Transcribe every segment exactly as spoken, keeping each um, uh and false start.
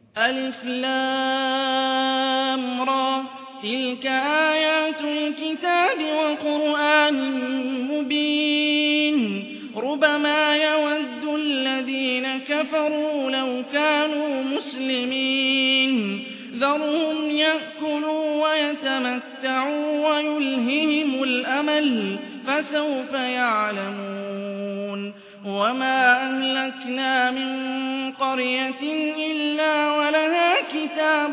ألف لام را تلك آيات الكتاب وقرآن مبين ربما يود الذين كفروا لو كانوا مسلمين ذرهم يأكلوا ويتمتعوا ويلههم الأمل فسوف يعلمون وما أهلكنا من قرية إلا ولها كتاب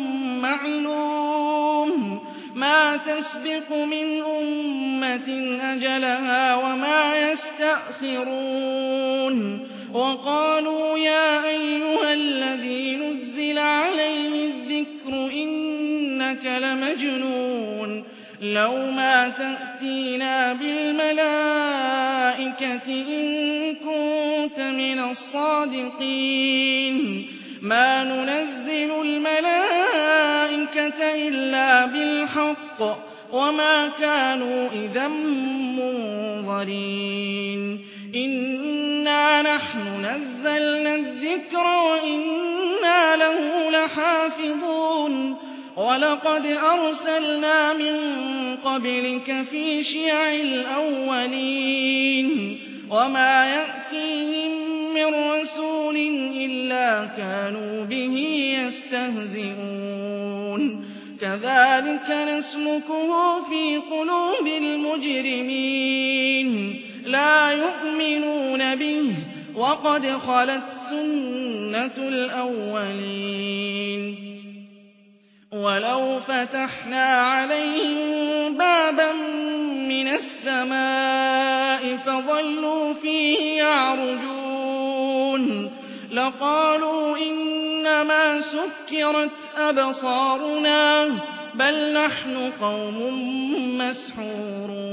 معلوم ما تسبق من أمة أجلها وما يستأخرون وقالوا يا أيها الذي نزل عليه الذكر إنك لمجنون لو ما تأتينا بالملائكة إن كنت من الصادقين ما ننزل الملائكة إلا بالحق وما كانوا إذا منظرين إنا نحن نزلنا الذكر وإنا له لحافظون ولقد أرسلنا من قبلك في شيع الأولين وما يأتيهم من رسول إلا كانوا به يستهزئون كذلك نسلكه في قلوب المجرمين لا يؤمنون به وقد خلت سنة الأولين ولو فتحنا عليهم بابا من السماء فظلوا فيه يعرجون لقالوا إنما سكرت أبصارنا بل نحن قوم مسحورون